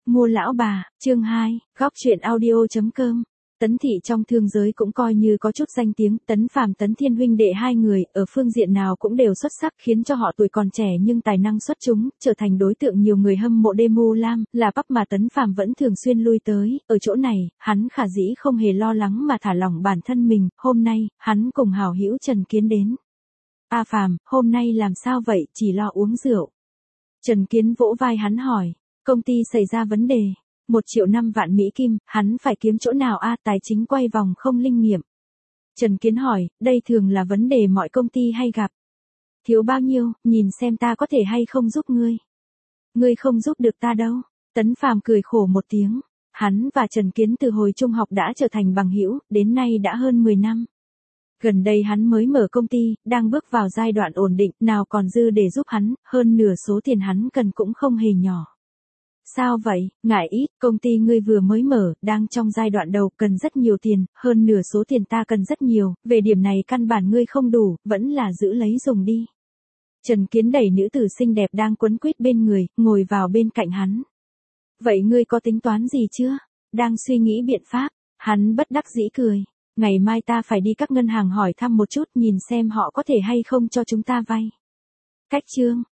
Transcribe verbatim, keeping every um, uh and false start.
Mua lão bà, chương hai, góc truyện audio.com. Tấn Thị trong thương giới cũng coi như có chút danh tiếng, Tấn Phàm Tấn Thiên huynh đệ hai người, ở phương diện nào cũng đều xuất sắc, khiến cho họ tuổi còn trẻ nhưng tài năng xuất chúng, trở thành đối tượng nhiều người hâm mộ demo lam, là bắp mà Tấn Phàm vẫn thường xuyên lui tới, ở chỗ này, hắn khả dĩ không hề lo lắng mà thả lỏng bản thân mình, hôm nay, hắn cùng hảo hữu Trần Kiến đến. A Phàm, hôm nay làm sao vậy, chỉ lo uống rượu. Trần Kiến vỗ vai hắn hỏi, công ty xảy ra vấn đề. Một triệu năm vạn Mỹ Kim, hắn phải kiếm chỗ nào a tài chính quay vòng không linh nghiệm. Trần Kiến hỏi, đây thường là vấn đề mọi công ty hay gặp. Thiếu bao nhiêu, nhìn xem ta có thể hay không giúp ngươi. Ngươi không giúp được ta đâu. Tấn Phàm cười khổ một tiếng. Hắn và Trần Kiến từ hồi trung học đã trở thành bằng hữu, đến nay đã hơn mười năm. Gần đây hắn mới mở công ty, đang bước vào giai đoạn ổn định, nào còn dư để giúp hắn, hơn nửa số tiền hắn cần cũng không hề nhỏ. Sao vậy, ngại ít, công ty ngươi vừa mới mở, đang trong giai đoạn đầu, cần rất nhiều tiền, hơn nửa số tiền ta cần rất nhiều, về điểm này căn bản ngươi không đủ, vẫn là giữ lấy dùng đi. Trần Kiến đẩy nữ tử xinh đẹp đang quấn quýt bên người, ngồi vào bên cạnh hắn. Vậy ngươi có tính toán gì chưa? Đang suy nghĩ biện pháp, hắn bất đắc dĩ cười. Ngày mai ta phải đi các ngân hàng hỏi thăm một chút, nhìn xem họ có thể hay không cho chúng ta vay. Cách chương,